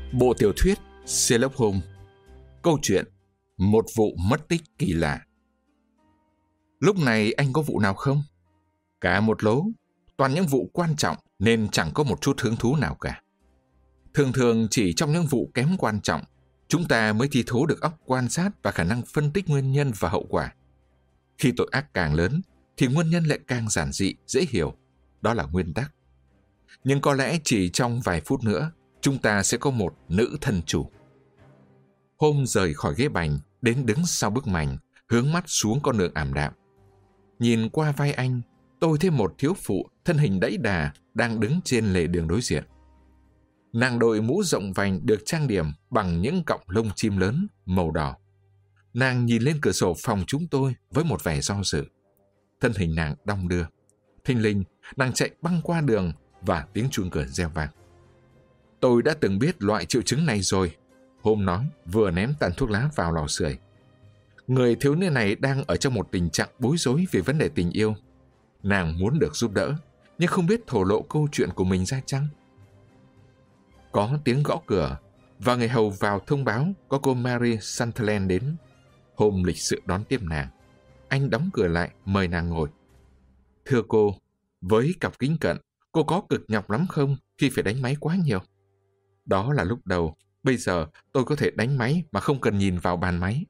Bộ tiểu thuyết Sherlock Holmes. Câu chuyện một vụ mất tích kỳ lạ. Lúc này anh có vụ nào không? Cả một lố, toàn những vụ quan trọng nên chẳng có một chút hứng thú nào cả. Thường thường chỉ trong những vụ kém quan trọng, chúng ta mới thi thố được óc quan sát và khả năng phân tích nguyên nhân và hậu quả. Khi tội ác càng lớn, thì nguyên nhân lại càng giản dị, dễ hiểu. Đó là nguyên tắc. Nhưng có lẽ chỉ trong vài phút nữa, chúng ta sẽ có một nữ thân chủ. Holmes rời khỏi ghế bành, đến đứng sau bức mành, hướng mắt xuống con đường ảm đạm. Nhìn qua vai anh, tôi thấy một thiếu phụ thân hình đẫy đà đang đứng trên lề đường đối diện. Nàng đội mũ rộng vành được trang điểm bằng những cọng lông chim lớn màu đỏ. Nàng nhìn lên cửa sổ phòng chúng tôi với một vẻ do dự. Thân hình nàng đong đưa. Thình lình, nàng chạy băng qua đường và tiếng chuông cửa reo vang. Tôi đã từng biết loại triệu chứng này rồi, Holmes nói, vừa ném tàn thuốc lá vào lò sưởi. Người thiếu niên này đang ở trong một tình trạng bối rối về vấn đề tình yêu. Nàng muốn được giúp đỡ, nhưng không biết thổ lộ câu chuyện của mình ra chăng. Có tiếng gõ cửa, và người hầu vào thông báo có cô Mary Sunderland đến. Holmes lịch sự đón tiếp nàng. Anh đóng cửa lại, mời nàng ngồi. Thưa cô, với cặp kính cận, cô có cực nhọc lắm không khi phải đánh máy quá nhiều? Đó là lúc đầu, bây giờ tôi có thể đánh máy mà không cần nhìn vào bàn máy.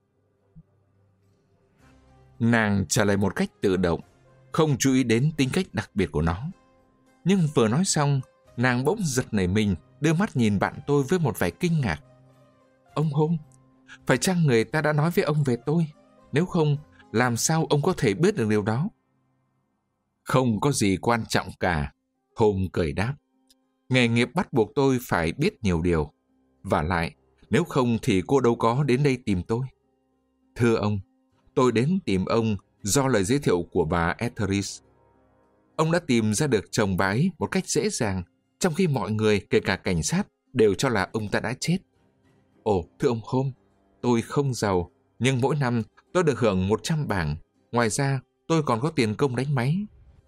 Nàng trả lời một cách tự động, không chú ý đến tính cách đặc biệt của nó. Nhưng vừa nói xong, nàng bỗng giật nảy mình, đưa mắt nhìn bạn tôi với một vẻ kinh ngạc. Ông Holmes, phải chăng người ta đã nói với ông về tôi? Nếu không, làm sao ông có thể biết được điều đó? Không có gì quan trọng cả, Holmes cười đáp. Nghề nghiệp bắt buộc tôi phải biết nhiều điều. Vả lại, nếu không thì cô đâu có đến đây tìm tôi. Thưa ông, tôi đến tìm ông do lời giới thiệu của bà Etheridge. Ông đã tìm ra được chồng bà ấy một cách dễ dàng, trong khi mọi người, kể cả cảnh sát, đều cho là ông ta đã chết. Ồ, thưa ông Holmes, tôi không giàu, nhưng mỗi năm tôi được hưởng 100 bảng. Ngoài ra, tôi còn có tiền công đánh máy.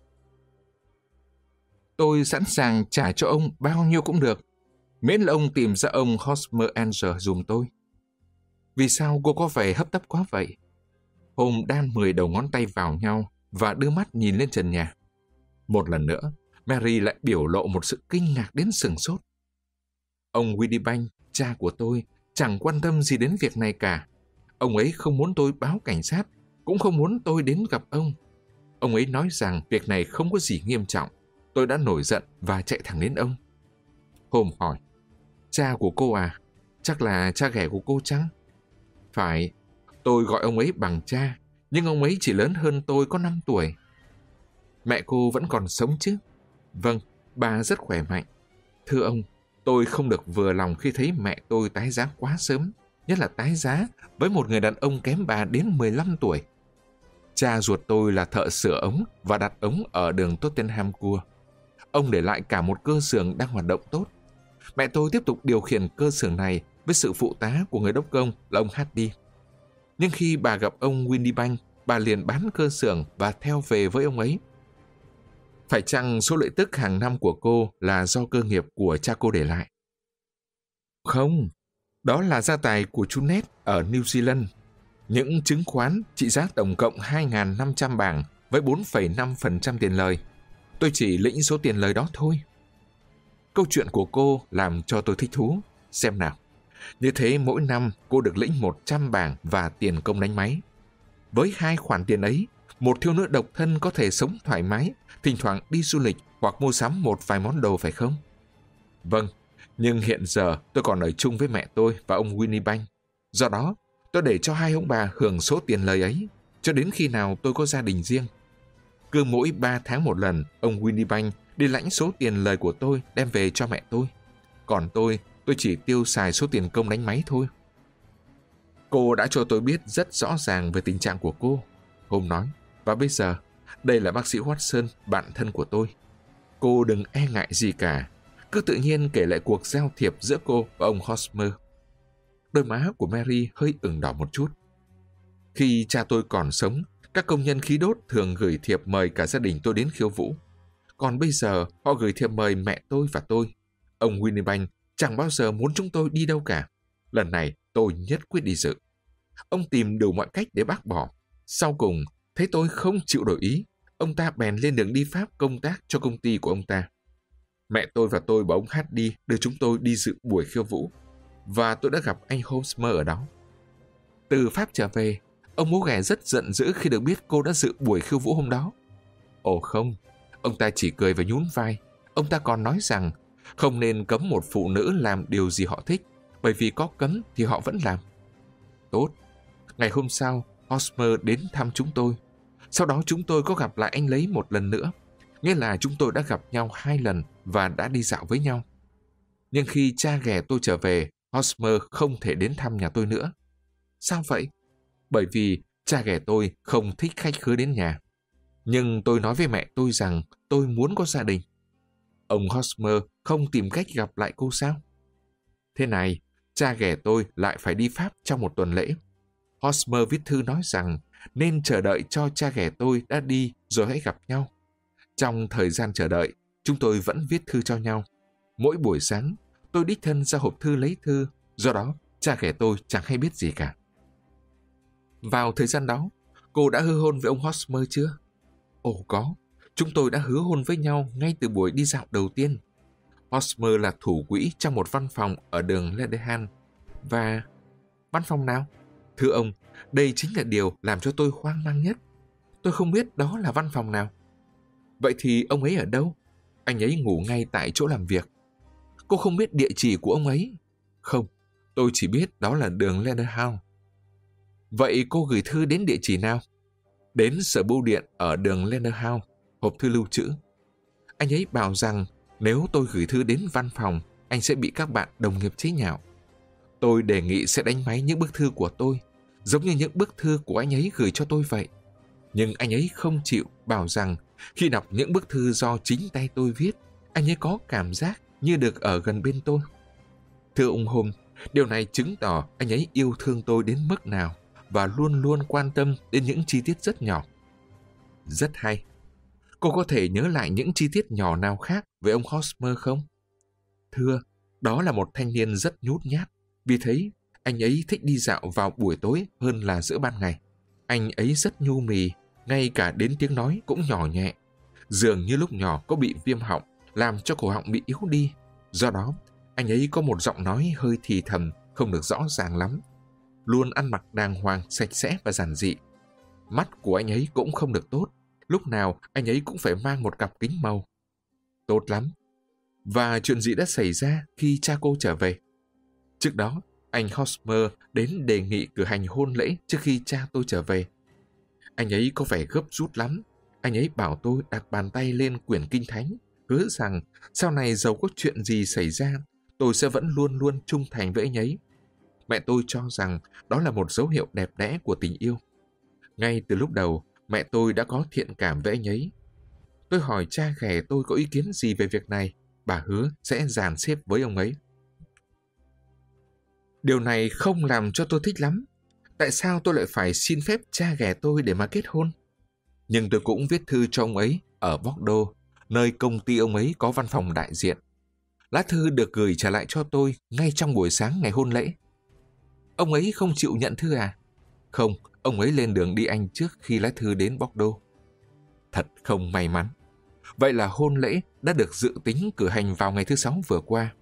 Tôi sẵn sàng trả cho ông bao nhiêu cũng được, miễn là ông tìm ra ông Hosmer Angel dùm tôi. Vì sao cô có vẻ hấp tấp quá vậy? Holmes đan 10 đầu ngón tay vào nhau và đưa mắt nhìn lên trần nhà. Một lần nữa, Mary lại biểu lộ một sự kinh ngạc đến sửng sốt. Ông Windibank, cha của tôi, chẳng quan tâm gì đến việc này cả. Ông ấy không muốn tôi báo cảnh sát, cũng không muốn tôi đến gặp ông. Ông ấy nói rằng việc này không có gì nghiêm trọng. Tôi đã nổi giận và chạy thẳng đến ông. Holmes hỏi, cha của cô à? Chắc là cha ghẻ của cô chăng? Phải, tôi gọi ông ấy bằng cha, nhưng ông ấy chỉ lớn hơn tôi có 5 tuổi. Mẹ cô vẫn còn sống chứ? Vâng, bà rất khỏe mạnh. Thưa ông, tôi không được vừa lòng khi thấy mẹ tôi tái giá quá sớm, nhất là tái giá với một người đàn ông kém bà đến 15 tuổi. Cha ruột tôi là thợ sửa ống và đặt ống ở đường Tottenham Court. Ông để lại cả một cơ xưởng đang hoạt động tốt. Mẹ tôi tiếp tục điều khiển cơ xưởng này với sự phụ tá của người đốc công là ông Hardy. Nhưng khi bà gặp ông Windibank, bà liền bán cơ xưởng và theo về với ông ấy. Phải chăng số lợi tức hàng năm của cô là do cơ nghiệp của cha cô để lại? Không, đó là gia tài của chú Ned ở New Zealand. Những chứng khoán trị giá tổng cộng 2.500 bảng với 4,5% tiền lời. Tôi chỉ lĩnh số tiền lời đó thôi. Câu chuyện của cô làm cho tôi thích thú. Xem nào. Như thế mỗi năm cô được lĩnh 100 bảng và tiền công đánh máy. Với 2 khoản tiền ấy, một thiếu nữ độc thân có thể sống thoải mái, thỉnh thoảng đi du lịch hoặc mua sắm một vài món đồ phải không? Vâng, nhưng hiện giờ tôi còn ở chung với mẹ tôi và ông Windibank. Do đó, tôi để cho hai ông bà hưởng số tiền lời ấy, cho đến khi nào tôi có gia đình riêng. Cứ mỗi 3 tháng một lần, ông Windibank đi lãnh số tiền lời của tôi đem về cho mẹ tôi. Còn tôi chỉ tiêu xài số tiền công đánh máy thôi. Cô đã cho tôi biết rất rõ ràng về tình trạng của cô, Holmes nói. Và bây giờ, đây là bác sĩ Watson, bạn thân của tôi. Cô đừng e ngại gì cả. Cứ tự nhiên kể lại cuộc giao thiệp giữa cô và ông Hosmer. Đôi má của Mary hơi ửng đỏ một chút. Khi cha tôi còn sống, các công nhân khí đốt thường gửi thiệp mời cả gia đình tôi đến khiêu vũ. Còn bây giờ, họ gửi thiệp mời mẹ tôi và tôi. Ông Windibank chẳng bao giờ muốn chúng tôi đi đâu cả. Lần này tôi nhất quyết đi dự. Ông tìm đủ mọi cách để bác bỏ. Sau cùng, thấy tôi không chịu đổi ý, ông ta bèn lên đường đi Pháp công tác cho công ty của ông ta. Mẹ tôi và tôi bảo ông Hardy đưa chúng tôi đi dự buổi khiêu vũ, và tôi đã gặp anh Hosmer ở đó. Từ Pháp trở về, ông bố ghẻ rất giận dữ khi được biết cô đã dự buổi khiêu vũ hôm đó. Ồ không, ông ta chỉ cười và nhún vai. Ông ta còn nói rằng không nên cấm một phụ nữ làm điều gì họ thích, bởi vì có cấm thì họ vẫn làm. Tốt. Ngày hôm sau, Hosmer đến thăm chúng tôi. Sau đó chúng tôi có gặp lại anh lấy một lần nữa. Nghĩa là chúng tôi đã gặp nhau 2 lần và đã đi dạo với nhau. Nhưng khi cha ghẻ tôi trở về, Hosmer không thể đến thăm nhà tôi nữa. Sao vậy? Bởi vì cha ghẻ tôi không thích khách khứa đến nhà. Nhưng tôi nói với mẹ tôi rằng tôi muốn có gia đình. Ông Hosmer không tìm cách gặp lại cô sao? Thế này, cha ghẻ tôi lại phải đi Pháp trong một tuần lễ. Hosmer viết thư nói rằng nên chờ đợi cho cha ghẻ tôi đã đi rồi hãy gặp nhau. Trong thời gian chờ đợi, chúng tôi vẫn viết thư cho nhau. Mỗi buổi sáng, tôi đích thân ra hộp thư lấy thư, do đó cha ghẻ tôi chẳng hay biết gì cả. Vào thời gian đó, cô đã hứa hôn với ông Hosmer chưa? Ồ có, chúng tôi đã hứa hôn với nhau ngay từ buổi đi dạo đầu tiên. Hosmer là thủ quỹ trong một văn phòng ở đường Ledenhall. Và văn phòng nào? Thưa ông, đây chính là điều làm cho tôi hoang mang nhất. Tôi không biết đó là văn phòng nào. Vậy thì ông ấy ở đâu? Anh ấy ngủ ngay tại chỗ làm việc. Cô không biết địa chỉ của ông ấy? Không, tôi chỉ biết đó là đường Ledenhall. Vậy cô gửi thư đến địa chỉ nào? Đến sở bưu điện ở đường Ledenhall, hộp thư lưu trữ. Anh ấy bảo rằng nếu tôi gửi thư đến văn phòng, anh sẽ bị các bạn đồng nghiệp chế nhạo. Tôi đề nghị sẽ đánh máy những bức thư của tôi, giống như những bức thư của anh ấy gửi cho tôi vậy. Nhưng anh ấy không chịu, bảo rằng khi đọc những bức thư do chính tay tôi viết, anh ấy có cảm giác như được ở gần bên tôi. Thưa ông Holmes, điều này chứng tỏ anh ấy yêu thương tôi đến mức nào và luôn luôn quan tâm đến những chi tiết rất nhỏ. Rất hay. Cô có thể nhớ lại những chi tiết nhỏ nào khác về ông Hosmer không? Thưa, đó là một thanh niên rất nhút nhát. Vì thế, anh ấy thích đi dạo vào buổi tối hơn là giữa ban ngày. Anh ấy rất nhu mì, ngay cả đến tiếng nói cũng nhỏ nhẹ. Dường như lúc nhỏ có bị viêm họng, làm cho cổ họng bị yếu đi. Do đó, anh ấy có một giọng nói hơi thì thầm, không được rõ ràng lắm. Luôn ăn mặc đàng hoàng, sạch sẽ và giản dị. Mắt của anh ấy cũng không được tốt. Lúc nào anh ấy cũng phải mang một cặp kính màu. Tốt lắm. Và chuyện gì đã xảy ra khi cha cô trở về? Trước đó, anh Hosmer đến đề nghị cử hành hôn lễ trước khi cha tôi trở về. Anh ấy có vẻ gấp rút lắm. Anh ấy bảo tôi đặt bàn tay lên quyển kinh thánh, hứa rằng sau này dầu có chuyện gì xảy ra, tôi sẽ vẫn luôn luôn trung thành với anh ấy. Mẹ tôi cho rằng đó là một dấu hiệu đẹp đẽ của tình yêu. Ngay từ lúc đầu, mẹ tôi đã có thiện cảm với anh ấy. Tôi hỏi cha ghẻ tôi có ý kiến gì về việc này, bà hứa sẽ dàn xếp với ông ấy. Điều này không làm cho tôi thích lắm. Tại sao tôi lại phải xin phép cha ghẻ tôi để mà kết hôn? Nhưng tôi cũng viết thư cho ông ấy ở Bordeaux, nơi công ty ông ấy có văn phòng đại diện. Lá thư được gửi trả lại cho tôi ngay trong buổi sáng ngày hôn lễ. Ông ấy không chịu nhận thư à? Không, ông ấy lên đường đi Anh trước khi lá thư đến Bordeaux. Thật không may mắn. Vậy là hôn lễ đã được dự tính cử hành vào ngày thứ Sáu vừa qua.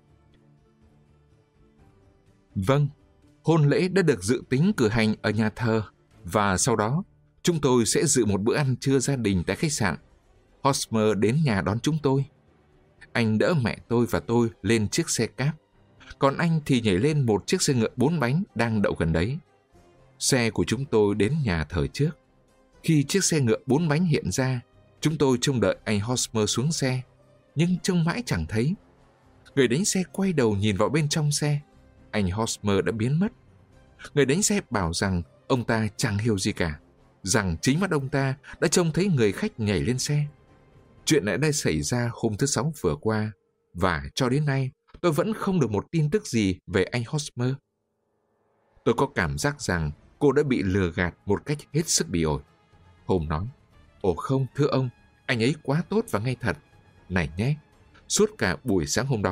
Vâng, hôn lễ đã được dự tính cử hành ở nhà thờ, và sau đó chúng tôi sẽ dự một bữa ăn trưa gia đình tại khách sạn. Hosmer đến nhà đón chúng tôi. Anh đỡ mẹ tôi và tôi lên chiếc xe cáp, còn anh thì nhảy lên một chiếc xe ngựa 4 bánh đang đậu gần đấy. Xe của chúng tôi đến nhà thờ trước. Khi chiếc xe ngựa 4 bánh hiện ra, chúng tôi trông đợi anh Hosmer xuống xe, nhưng trông mãi chẳng thấy. Người đánh xe quay đầu nhìn vào bên trong xe. Anh Hosmer đã biến mất. Người đánh xe bảo rằng ông ta chẳng hiểu gì cả, rằng chính mắt ông ta đã trông thấy người khách nhảy lên xe. Chuyện này đã xảy ra hôm thứ Sáu vừa qua, và cho đến nay tôi vẫn không được một tin tức gì về anh Hosmer. Tôi có cảm giác rằng cô đã bị lừa gạt một cách hết sức bỉ ổi. Holmes nói, ồ không, thưa ông, anh ấy quá tốt và ngay thật. Này nhé, suốt cả buổi sáng hôm đó,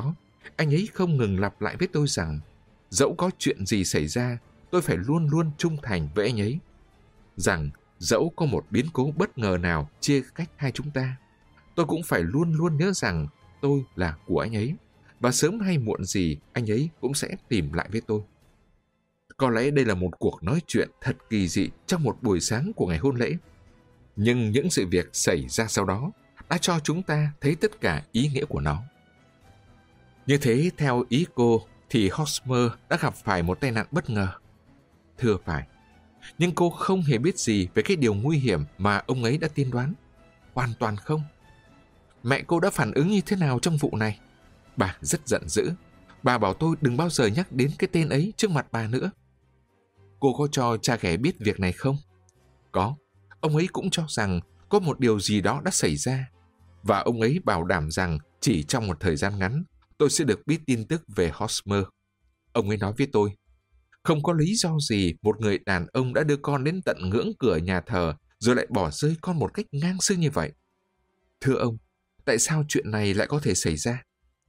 Anh ấy không ngừng lặp lại với tôi rằng dẫu có chuyện gì xảy ra, tôi phải luôn luôn trung thành với anh ấy. Rằng dẫu có một biến cố bất ngờ nào chia cách hai chúng ta, tôi cũng phải luôn luôn nhớ rằng tôi là của anh ấy, và sớm hay muộn gì anh ấy cũng sẽ tìm lại với tôi. Có lẽ đây là một cuộc nói chuyện thật kỳ dị trong một buổi sáng của ngày hôn lễ. Nhưng những sự việc xảy ra sau đó đã cho chúng ta thấy tất cả ý nghĩa của nó. Như thế, theo ý cô, thì Hosmer đã gặp phải một tai nạn bất ngờ. Thưa phải, nhưng cô không hề biết gì về cái điều nguy hiểm mà ông ấy đã tiên đoán. Hoàn toàn không. Mẹ cô đã phản ứng như thế nào trong vụ này? Bà rất giận dữ. Bà bảo tôi đừng bao giờ nhắc đến cái tên ấy trước mặt bà nữa. Cô có cho cha ghẻ biết việc này không? Có. Ông ấy cũng cho rằng có một điều gì đó đã xảy ra. Và ông ấy bảo đảm rằng chỉ trong một thời gian ngắn, tôi sẽ được biết tin tức về Hosmer. Ông ấy nói với tôi, không có lý do gì một người đàn ông đã đưa con đến tận ngưỡng cửa nhà thờ rồi lại bỏ rơi con một cách ngang xương như vậy. Thưa ông, tại sao chuyện này lại có thể xảy ra?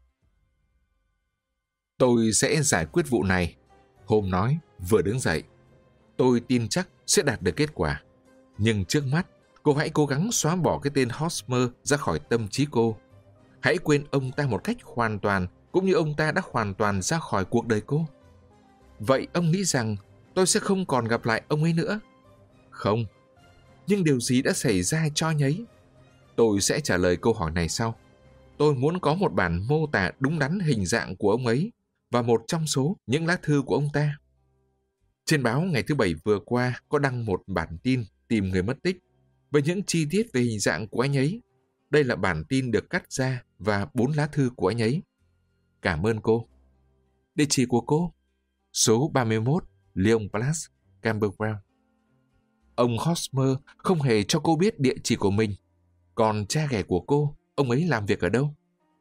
Tôi sẽ giải quyết vụ này, Holmes nói, vừa đứng dậy. Tôi tin chắc sẽ đạt được kết quả. Nhưng trước mắt, cô hãy cố gắng xóa bỏ cái tên Hosmer ra khỏi tâm trí cô. Hãy quên ông ta một cách hoàn toàn, cũng như ông ta đã hoàn toàn ra khỏi cuộc đời cô. Vậy ông nghĩ rằng tôi sẽ không còn gặp lại ông ấy nữa? Không. Nhưng điều gì đã xảy ra cho anh ấy? Tôi sẽ trả lời câu hỏi này sau. Tôi muốn có một bản mô tả đúng đắn hình dạng của ông ấy và một trong số những lá thư của ông ta. Trên báo ngày thứ Bảy vừa qua có đăng một bản tin tìm người mất tích với những chi tiết về hình dạng của anh ấy. Đây là bản tin được cắt ra và 4 lá thư của anh ấy. Cảm ơn cô. Địa chỉ của cô? Số 31, Lyon Place, Camberwell. Ông Hosmer không hề cho cô biết địa chỉ của mình. Còn cha ghẻ của cô, ông ấy làm việc ở đâu?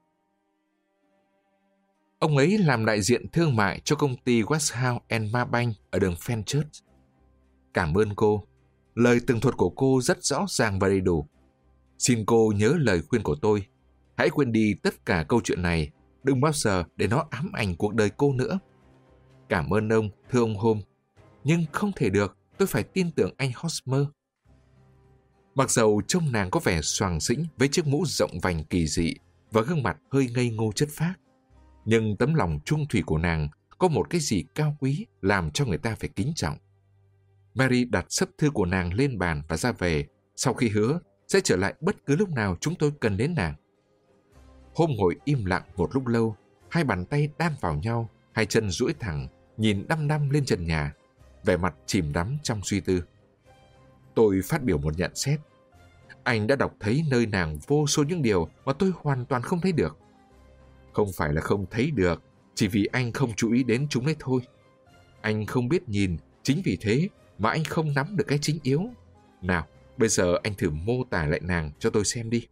Ông ấy làm đại diện thương mại cho công ty Westhouse and Marbank ở đường Fenchurch. Cảm ơn cô. Lời tường thuật của cô rất rõ ràng và đầy đủ. Xin cô nhớ lời khuyên của tôi. Hãy quên đi tất cả câu chuyện này. Đừng bao giờ để nó ám ảnh cuộc đời cô nữa. Cảm ơn ông, thưa ông Holmes. Nhưng không thể được, tôi phải tin tưởng anh Hosmer. Mặc dầu trông nàng có vẻ xoàng xĩnh với chiếc mũ rộng vành kỳ dị và gương mặt hơi ngây ngô chất phác, nhưng tấm lòng trung thủy của nàng có một cái gì cao quý làm cho người ta phải kính trọng. Mary đặt sấp thư của nàng lên bàn và ra về, sau khi hứa sẽ trở lại bất cứ lúc nào chúng tôi cần đến nàng. Holmes ngồi im lặng một lúc lâu, hai bàn tay đan vào nhau, hai chân duỗi thẳng, nhìn đăm đăm lên trần nhà, vẻ mặt chìm đắm trong suy tư. Tôi phát biểu một nhận xét. Anh đã đọc thấy nơi nàng vô số những điều mà tôi hoàn toàn không thấy được. Không phải là không thấy được, chỉ vì anh không chú ý đến chúng đấy thôi. Anh không biết nhìn, chính vì thế mà anh không nắm được cái chính yếu. Nào, bây giờ anh thử mô tả lại nàng cho tôi xem đi.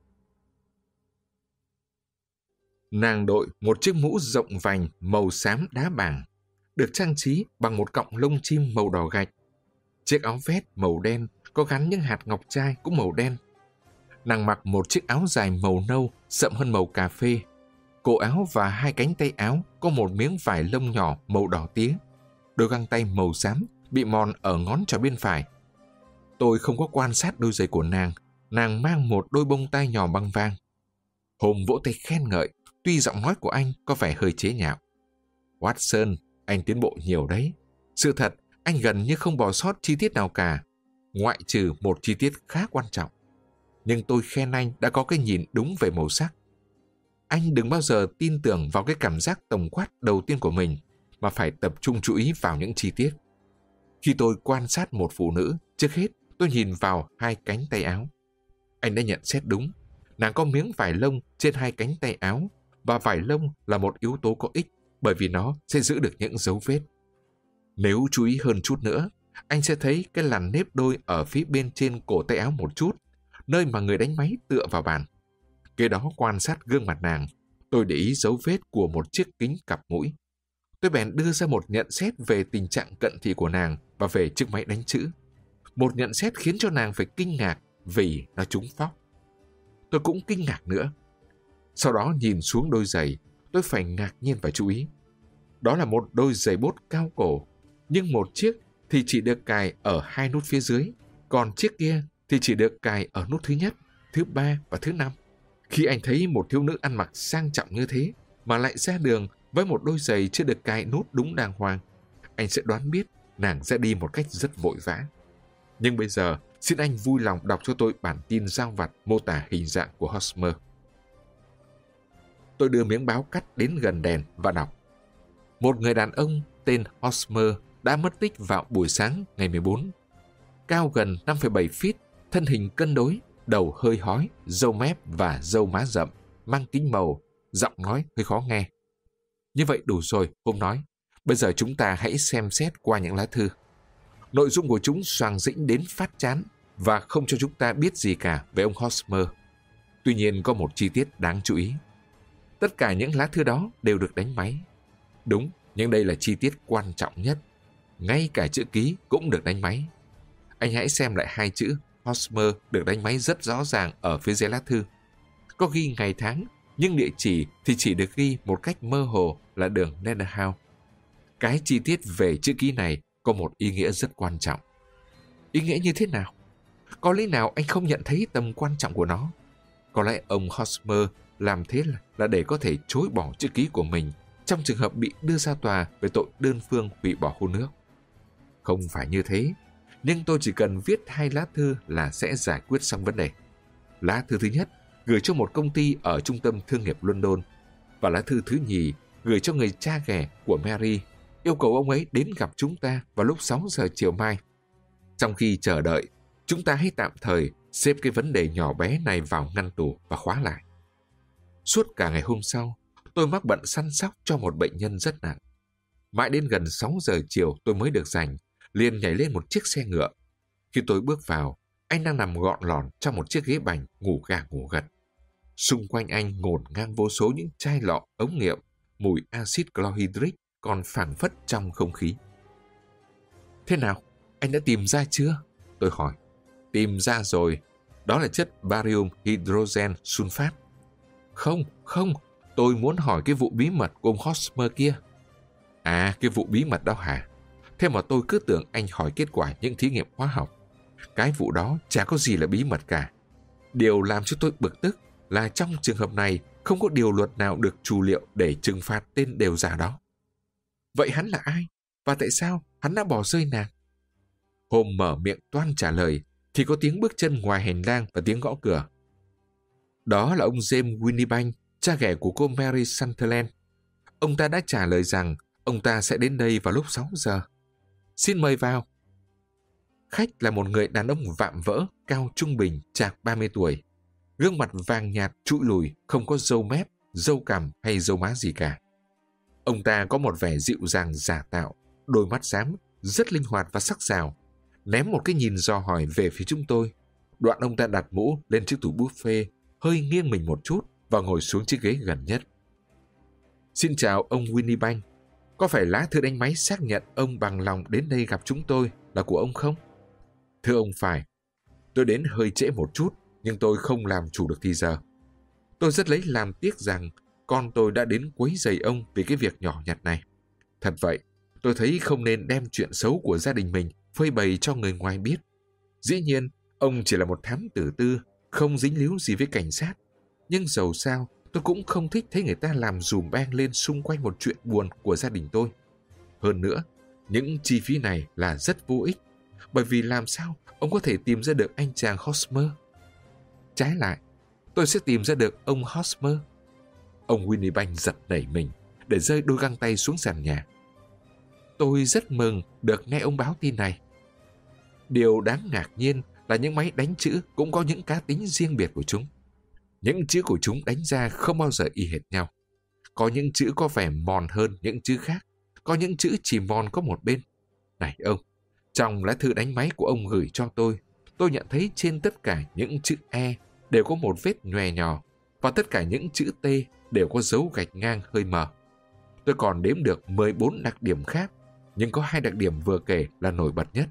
Nàng đội một chiếc mũ rộng vành màu xám đá bảng, được trang trí bằng một cọng lông chim màu đỏ gạch. Chiếc áo vest màu đen có gắn những hạt ngọc trai cũng màu đen. Nàng mặc một chiếc áo dài màu nâu sậm hơn màu cà phê. Cổ áo và hai cánh tay áo có một miếng vải lông nhỏ màu đỏ tía. Đôi găng tay màu xám bị mòn ở ngón trỏ bên phải. Tôi không có quan sát đôi giày của nàng. Nàng mang một đôi bông tai nhỏ bằng vàng. Holmes vỗ tay khen ngợi, tuy giọng nói của anh có vẻ hơi chế nhạo. Watson, anh tiến bộ nhiều đấy. Sự thật, anh gần như không bỏ sót chi tiết nào cả, ngoại trừ một chi tiết khá quan trọng. Nhưng tôi khen anh đã có cái nhìn đúng về màu sắc. Anh đừng bao giờ tin tưởng vào cái cảm giác tổng quát đầu tiên của mình, mà phải tập trung chú ý vào những chi tiết. Khi tôi quan sát một phụ nữ, trước hết tôi nhìn vào hai cánh tay áo. Anh đã nhận xét đúng. Nàng có miếng vải lông trên hai cánh tay áo, và vải lông là một yếu tố có ích bởi vì nó sẽ giữ được những dấu vết. Nếu chú ý hơn chút nữa, anh sẽ thấy cái lằn nếp đôi ở phía bên trên cổ tay áo một chút, nơi mà người đánh máy tựa vào bàn. Kế đó quan sát gương mặt nàng, tôi để ý dấu vết của một chiếc kính cặp mũi. Tôi bèn đưa ra một nhận xét về tình trạng cận thị của nàng và về chiếc máy đánh chữ. Một nhận xét khiến cho nàng phải kinh ngạc vì nó trúng phóc. Tôi cũng kinh ngạc nữa. Sau đó nhìn xuống đôi giày, tôi phải ngạc nhiên và chú ý. Đó là một đôi giày bốt cao cổ, nhưng một chiếc thì chỉ được cài ở 2 nút phía dưới, còn chiếc kia thì chỉ được cài ở nút thứ nhất, thứ 3 và thứ 5. Khi anh thấy một thiếu nữ ăn mặc sang trọng như thế mà lại ra đường với một đôi giày chưa được cài nút đúng đàng hoàng, anh sẽ đoán biết nàng sẽ đi một cách rất vội vã. Nhưng bây giờ, xin anh vui lòng đọc cho tôi bản tin giao vặt mô tả hình dạng của Hosmer. Tôi đưa miếng báo cắt đến gần đèn và đọc. Một người đàn ông tên Hosmer đã mất tích vào buổi sáng ngày 14. Cao gần 5,7 feet, thân hình cân đối, đầu hơi hói, râu mép và râu má rậm, mang kính màu, giọng nói hơi khó nghe. Như vậy đủ rồi, Holmes nói. Bây giờ chúng ta hãy xem xét qua những lá thư. Nội dung của chúng xoàng dĩnh đến phát chán và không cho chúng ta biết gì cả về ông Hosmer. Tuy nhiên có một chi tiết đáng chú ý. Tất cả những lá thư đó đều được đánh máy. Đúng, nhưng đây là chi tiết quan trọng nhất. Ngay cả chữ ký cũng được đánh máy. Anh hãy xem lại 2 chữ Hosmer được đánh máy rất rõ ràng ở phía dưới lá thư. Có ghi ngày tháng, nhưng địa chỉ thì chỉ được ghi một cách mơ hồ là đường Netherhouse. Cái chi tiết về chữ ký này có một ý nghĩa rất quan trọng. Ý nghĩa như thế nào? Có lý nào anh không nhận thấy tầm quan trọng của nó? Có lẽ ông Hosmer làm thế là để có thể chối bỏ chữ ký của mình trong trường hợp bị đưa ra tòa về tội đơn phương hủy bỏ hôn ước. Không phải như thế, nhưng tôi chỉ cần viết 2 lá thư là sẽ giải quyết xong vấn đề. Lá thư thứ nhất gửi cho một công ty ở trung tâm thương nghiệp London, và lá thư thứ nhì gửi cho người cha ghẻ của Mary, yêu cầu ông ấy đến gặp chúng ta vào lúc 6 giờ chiều mai. Trong khi chờ đợi, chúng ta hãy tạm thời xếp cái vấn đề nhỏ bé này vào ngăn tủ và khóa lại. Suốt cả ngày hôm sau, tôi mắc bận săn sóc cho một bệnh nhân rất nặng. Mãi đến gần 6 giờ chiều tôi mới được rảnh, liền nhảy lên một chiếc xe ngựa. Khi tôi bước vào, anh đang nằm gọn lòn trong một chiếc ghế bành, ngủ gà ngủ gật. Xung quanh anh ngổn ngang vô số những chai lọ, ống nghiệm, mùi axit chlorhydric còn phảng phất trong không khí. Thế nào? Anh đã tìm ra chưa? Tôi hỏi. Tìm ra rồi. Đó là chất barium hydrogen sulfat. Không. Tôi muốn hỏi cái vụ bí mật của ông Hosmer kia. À, cái vụ bí mật đó hả? Thế mà tôi cứ tưởng anh hỏi kết quả những thí nghiệm hóa học. Cái vụ đó chả có gì là bí mật cả. Điều làm cho tôi bực tức là trong trường hợp này không có điều luật nào được trù liệu để trừng phạt tên đều giả đó. Vậy hắn là ai? Và tại sao hắn đã bỏ rơi nàng? Hôm mở miệng toan trả lời thì có tiếng bước chân ngoài hành lang và tiếng gõ cửa. Đó là ông James Winnibank, cha ghẻ của cô Mary Sutherland. Ông ta đã trả lời rằng ông ta sẽ đến đây vào lúc 6 giờ. Xin mời vào. Khách là một người đàn ông vạm vỡ, cao trung bình, chạc 30 tuổi. Gương mặt vàng nhạt, trụi lùi, không có râu mép, râu cằm hay râu má gì cả. Ông ta có một vẻ dịu dàng giả tạo, đôi mắt xám, rất linh hoạt và sắc sảo. Ném một cái nhìn dò hỏi về phía chúng tôi. Đoạn ông ta đặt mũ lên chiếc tủ buffet, hơi nghiêng mình một chút và ngồi xuống chiếc ghế gần nhất. Xin chào ông Winnibank. Có phải lá thư đánh máy xác nhận ông bằng lòng đến đây gặp chúng tôi là của ông không? Thưa ông phải. Tôi đến hơi trễ một chút, nhưng tôi không làm chủ được thì giờ. Tôi rất lấy làm tiếc rằng con tôi đã đến quấy rầy ông vì cái việc nhỏ nhặt này. Thật vậy, tôi thấy không nên đem chuyện xấu của gia đình mình phơi bày cho người ngoài biết. Dĩ nhiên, ông chỉ là một thám tử tư, không dính líu gì với cảnh sát. Nhưng dầu sao, tôi cũng không thích thấy người ta làm dùm beng lên xung quanh một chuyện buồn của gia đình tôi. Hơn nữa, những chi phí này là rất vô ích, bởi vì làm sao ông có thể tìm ra được anh chàng Hosmer? Trái lại, tôi sẽ tìm ra được ông Hosmer. Ông Winnibank giật nảy mình, để rơi đôi găng tay xuống sàn nhà. Tôi rất mừng được nghe ông báo tin này. Điều đáng ngạc nhiên là những máy đánh chữ cũng có những cá tính riêng biệt của chúng. Những chữ của chúng đánh ra không bao giờ y hệt nhau. Có những chữ có vẻ mòn hơn những chữ khác, có những chữ chỉ mòn có một bên. Này ông, trong lá thư đánh máy của ông gửi cho tôi nhận thấy trên tất cả những chữ E đều có một vết nhòe nhỏ, và tất cả những chữ T đều có dấu gạch ngang hơi mờ. Tôi còn đếm được 14 đặc điểm khác, nhưng có 2 đặc điểm vừa kể là nổi bật nhất.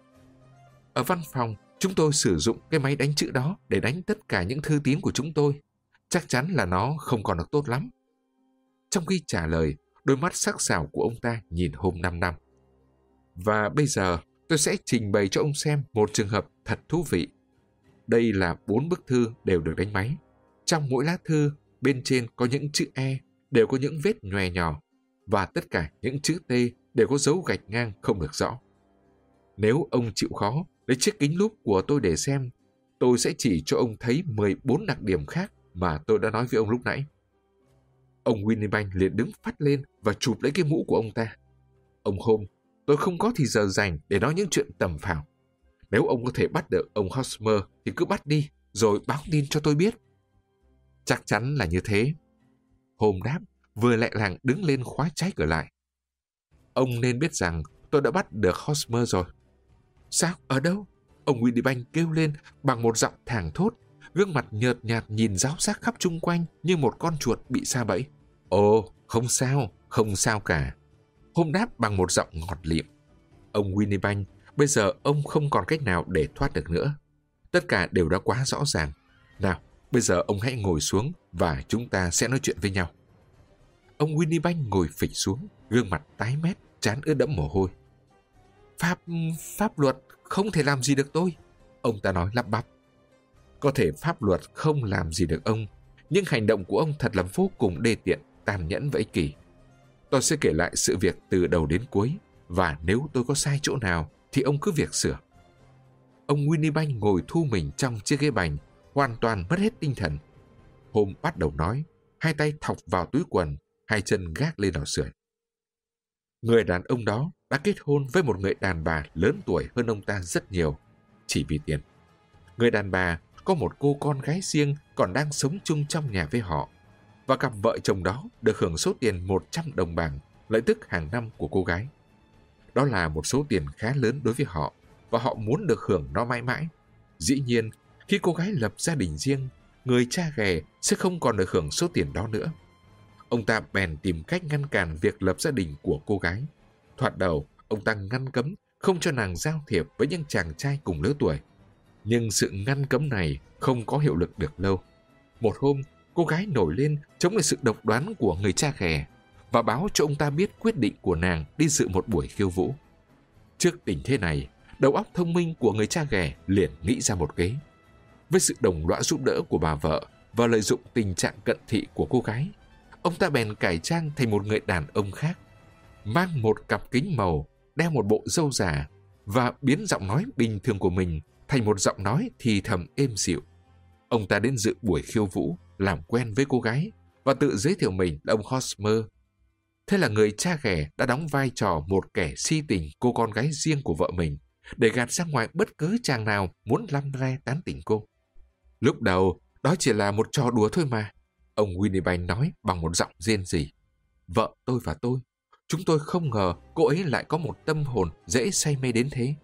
Ở văn phòng, chúng tôi sử dụng cái máy đánh chữ đó để đánh tất cả những thư tín của chúng tôi. Chắc chắn là nó không còn được tốt lắm. Trong khi trả lời, đôi mắt sắc sảo của ông ta nhìn Hôm 5 năm. Và bây giờ tôi sẽ trình bày cho ông xem một trường hợp thật thú vị. Đây là 4 bức thư đều được đánh máy. Trong mỗi lá thư, bên trên có những chữ E, đều có những vết nhòe nhỏ, và tất cả những chữ T đều có dấu gạch ngang không được rõ. Nếu ông chịu khó, lấy chiếc kính lúp của tôi để xem, tôi sẽ chỉ cho ông thấy 14 đặc điểm khác mà tôi đã nói với ông lúc nãy. Ông Winnibank liền đứng phắt lên và chụp lấy cái mũ của ông ta. Ông Holmes, tôi không có thì giờ dành để nói những chuyện tầm phào. Nếu ông có thể bắt được ông Hosmer thì cứ bắt đi, rồi báo tin cho tôi biết. Chắc chắn là như thế. Holmes đáp, vừa lẹ làng đứng lên khóa trái cửa lại. Ông nên biết rằng tôi đã bắt được Hosmer rồi. Sao? Ở đâu? Ông Winnibank kêu lên bằng một giọng thảng thốt, gương mặt nhợt nhạt nhìn ráo xác khắp chung quanh như một con chuột bị sa bẫy. Ồ, không sao cả. Holmes đáp bằng một giọng ngọt lịm. Ông Winnibank, bây giờ ông không còn cách nào để thoát được nữa. Tất cả đều đã quá rõ ràng. Nào, bây giờ ông hãy ngồi xuống và chúng ta sẽ nói chuyện với nhau. Ông Winnibank ngồi phịch xuống, gương mặt tái mét, trán ướt đẫm mồ hôi. Pháp luật không thể làm gì được tôi, ông ta nói lắp bắp. Có thể pháp luật không làm gì được ông, nhưng hành động của ông thật là vô cùng đê tiện, tàn nhẫn và ích kỷ. Tôi sẽ kể lại sự việc từ đầu đến cuối, và nếu tôi có sai chỗ nào thì ông cứ việc sửa. Ông Winnibank ngồi thu mình trong chiếc ghế bành, hoàn toàn mất hết tinh thần. Holmes bắt đầu nói, hai tay thọc vào túi quần, hai chân gác lên lò sưởi. Người đàn ông đó đã kết hôn với một người đàn bà lớn tuổi hơn ông ta rất nhiều, chỉ vì tiền. Người đàn bà có một cô con gái riêng còn đang sống chung trong nhà với họ, và cặp vợ chồng đó được hưởng số tiền 100 đồng bảng, lợi tức hàng năm của cô gái. Đó là một số tiền khá lớn đối với họ, và họ muốn được hưởng nó mãi mãi. Dĩ nhiên, khi cô gái lập gia đình riêng, người cha ghẻ sẽ không còn được hưởng số tiền đó nữa. Ông ta bèn tìm cách ngăn cản việc lập gia đình của cô gái. Thoạt đầu, ông ta ngăn cấm không cho nàng giao thiệp với những chàng trai cùng lứa tuổi. Nhưng sự ngăn cấm này không có hiệu lực được lâu. Một hôm, cô gái nổi lên chống lại sự độc đoán của người cha ghẻ và báo cho ông ta biết quyết định của nàng đi dự một buổi khiêu vũ. Trước tình thế này, đầu óc thông minh của người cha ghẻ liền nghĩ ra một kế. Với sự đồng lõa giúp đỡ của bà vợ và lợi dụng tình trạng cận thị của cô gái, ông ta bèn cải trang thành một người đàn ông khác, mang một cặp kính màu, đeo một bộ râu giả và biến giọng nói bình thường của mình thành một giọng nói thì thầm êm dịu. Ông ta đến dự buổi khiêu vũ, làm quen với cô gái và tự giới thiệu mình là ông Hosmer. Thế là người cha ghẻ đã đóng vai trò một kẻ si tình cô con gái riêng của vợ mình để gạt ra ngoài bất cứ chàng nào muốn lăm le tán tỉnh cô. Lúc đầu, đó chỉ là một trò đùa thôi mà, ông Winnibank nói bằng một giọng rên rỉ. Vợ tôi và tôi, chúng tôi không ngờ cô ấy lại có một tâm hồn dễ say mê đến thế.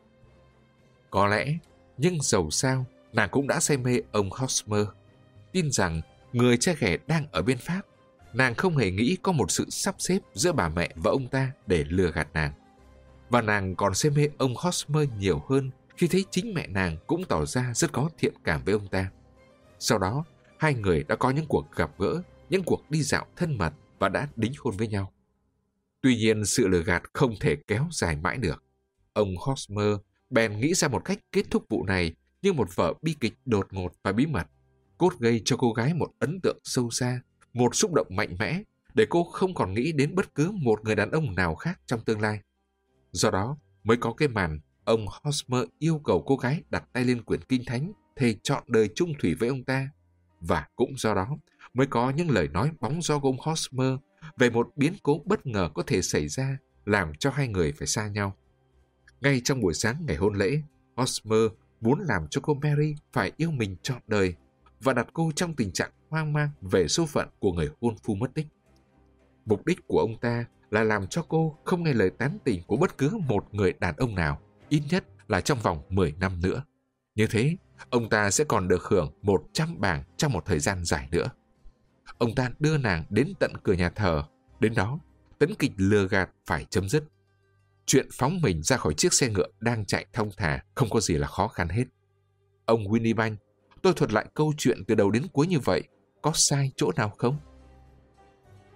Có lẽ, nhưng dầu sao, nàng cũng đã say mê ông Hosmer. Tin rằng người cha ghẻ đang ở bên Pháp, nàng không hề nghĩ có một sự sắp xếp giữa bà mẹ và ông ta để lừa gạt nàng. Và nàng còn say mê ông Hosmer nhiều hơn khi thấy chính mẹ nàng cũng tỏ ra rất có thiện cảm với ông ta. Sau đó, hai người đã có những cuộc gặp gỡ, những cuộc đi dạo thân mật và đã đính hôn với nhau. Tuy nhiên, sự lừa gạt không thể kéo dài mãi được. Ông Hosmer bèn nghĩ ra một cách kết thúc vụ này như một vở bi kịch đột ngột và bí mật, cốt gây cho cô gái một ấn tượng sâu xa, một xúc động mạnh mẽ, để cô không còn nghĩ đến bất cứ một người đàn ông nào khác trong tương lai. Do đó, mới có cái màn ông Hosmer yêu cầu cô gái đặt tay lên quyển kinh thánh, thề trọn đời chung thủy với ông ta. Và cũng do đó, mới có những lời nói bóng gió của ông Hosmer về một biến cố bất ngờ có thể xảy ra, làm cho hai người phải xa nhau. Ngay trong buổi sáng ngày hôn lễ, Hosmer muốn làm cho cô Mary phải yêu mình trọn đời và đặt cô trong tình trạng hoang mang về số phận của người hôn phu mất tích. Mục đích của ông ta là làm cho cô không nghe lời tán tỉnh của bất cứ một người đàn ông nào, ít nhất là trong vòng 10 năm nữa. Như thế, ông ta sẽ còn được hưởng 100 bảng trong một thời gian dài nữa. Ông ta đưa nàng đến tận cửa nhà thờ, đến đó, tấn kịch lừa gạt phải chấm dứt. Chuyện phóng mình ra khỏi chiếc xe ngựa đang chạy thong thả không có gì là khó khăn hết. Ông Winnibank, tôi thuật lại câu chuyện từ đầu đến cuối như vậy, có sai chỗ nào không?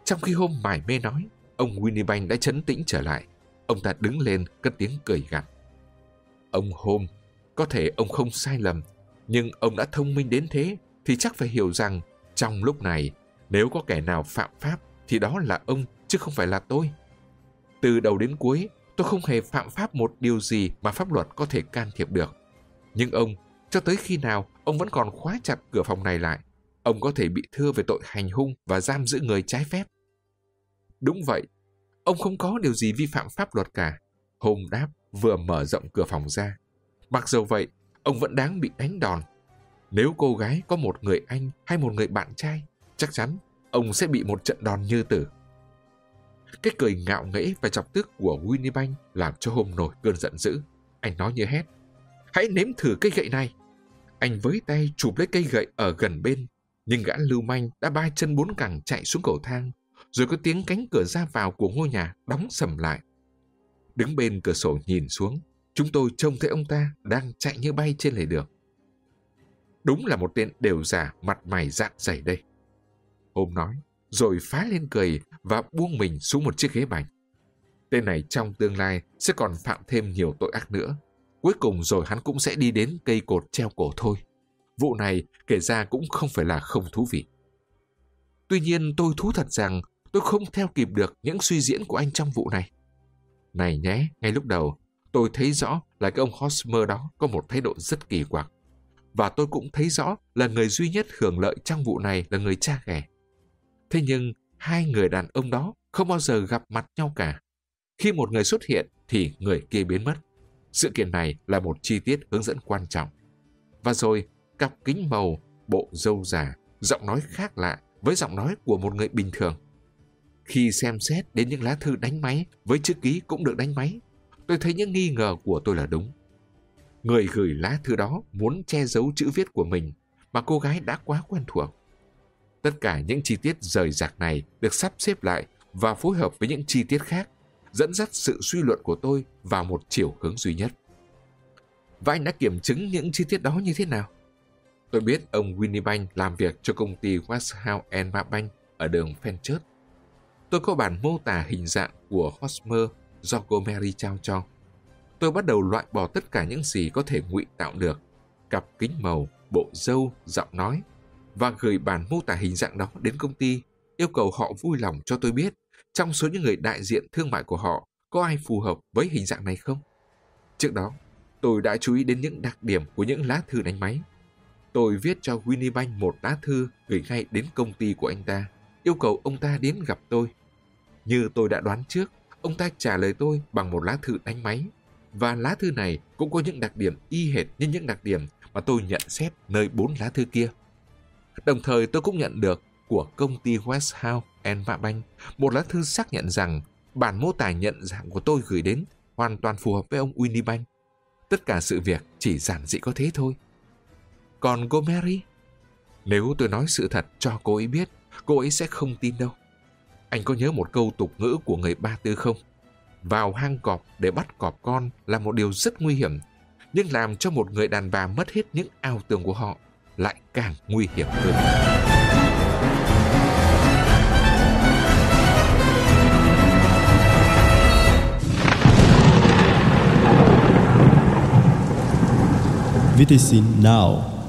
Trong khi Holmes mải mê nói, ông Winnibank đã trấn tĩnh trở lại. Ông ta đứng lên cất tiếng cười gằn. Ông Holmes, có thể ông không sai lầm, nhưng ông đã thông minh đến thế thì chắc phải hiểu rằng trong lúc này, nếu có kẻ nào phạm pháp thì đó là ông chứ không phải là tôi. Từ đầu đến cuối, tôi không hề phạm pháp một điều gì mà pháp luật có thể can thiệp được. Nhưng ông, cho tới khi nào ông vẫn còn khóa chặt cửa phòng này lại, ông có thể bị thưa về tội hành hung và giam giữ người trái phép. Đúng vậy, ông không có điều gì vi phạm pháp luật cả, Holmes đáp vừa mở rộng cửa phòng ra. Mặc dầu vậy, ông vẫn đáng bị đánh đòn. Nếu cô gái có một người anh hay một người bạn trai, chắc chắn ông sẽ bị một trận đòn như tử. Cái cười ngạo nghễ và chọc tức của Winnibank làm cho Holmes nổi cơn giận dữ. Anh nói như hét. Hãy nếm thử cây gậy này. Anh với tay chụp lấy cây gậy ở gần bên, nhưng gã lưu manh đã 3 chân 4 cẳng chạy xuống cầu thang, rồi có tiếng cánh cửa ra vào của ngôi nhà đóng sầm lại. Đứng bên cửa sổ nhìn xuống, chúng tôi trông thấy ông ta đang chạy như bay trên lề đường. Đúng là một tên đều giả mặt mày rạn rẩy đây, Holmes nói, rồi phá lên cười và buông mình xuống một chiếc ghế bành. Tên này trong tương lai sẽ còn phạm thêm nhiều tội ác nữa. Cuối cùng rồi hắn cũng sẽ đi đến cây cột treo cổ thôi. Vụ này kể ra cũng không phải là không thú vị. Tuy nhiên tôi thú thật rằng tôi không theo kịp được những suy diễn của anh trong vụ này. Này nhé, ngay lúc đầu tôi thấy rõ là cái ông Hosmer đó có một thái độ rất kỳ quặc. Và tôi cũng thấy rõ là người duy nhất hưởng lợi trong vụ này là người cha ghẻ. Thế nhưng hai người đàn ông đó không bao giờ gặp mặt nhau cả. Khi một người xuất hiện thì người kia biến mất. Sự kiện này là một chi tiết hướng dẫn quan trọng. Và rồi, cặp kính màu, bộ râu già, giọng nói khác lạ với giọng nói của một người bình thường. Khi xem xét đến những lá thư đánh máy với chữ ký cũng được đánh máy, tôi thấy những nghi ngờ của tôi là đúng. Người gửi lá thư đó muốn che giấu chữ viết của mình mà cô gái đã quá quen thuộc. Tất cả những chi tiết rời rạc này được sắp xếp lại và phối hợp với những chi tiết khác, dẫn dắt sự suy luận của tôi vào một chiều hướng duy nhất. Và anh đã kiểm chứng những chi tiết đó như thế nào? Tôi biết ông Winnibank làm việc cho công ty Westhouse & Bank ở đường Fenchurch. Tôi có bản mô tả hình dạng của Hosmer do cô Mary trao cho. Tôi bắt đầu loại bỏ tất cả những gì có thể ngụy tạo được, cặp kính màu, bộ râu, giọng nói, và gửi bản mô tả hình dạng đó đến công ty, yêu cầu họ vui lòng cho tôi biết trong số những người đại diện thương mại của họ có ai phù hợp với hình dạng này không. Trước đó, tôi đã chú ý đến những đặc điểm của những lá thư đánh máy. Tôi viết cho Winnibank một lá thư gửi ngay đến công ty của anh ta, yêu cầu ông ta đến gặp tôi. Như tôi đã đoán trước, ông ta trả lời tôi bằng một lá thư đánh máy, và lá thư này cũng có những đặc điểm y hệt như những đặc điểm mà tôi nhận xét nơi 4 lá thư kia. Đồng thời tôi cũng nhận được của công ty Westhouse & Bank một lá thư xác nhận rằng bản mô tả nhận dạng của tôi gửi đến hoàn toàn phù hợp với ông Winnibank. Tất cả sự việc chỉ giản dị có thế thôi. Còn cô Mary? Nếu tôi nói sự thật cho cô ấy biết, cô ấy sẽ không tin đâu. Anh có nhớ một câu tục ngữ của người Ba Tư không? Vào hang cọp để bắt cọp con là một điều rất nguy hiểm, nhưng làm cho một người đàn bà mất hết những ảo tưởng của họ lại càng nguy hiểm hơn. VTC Now.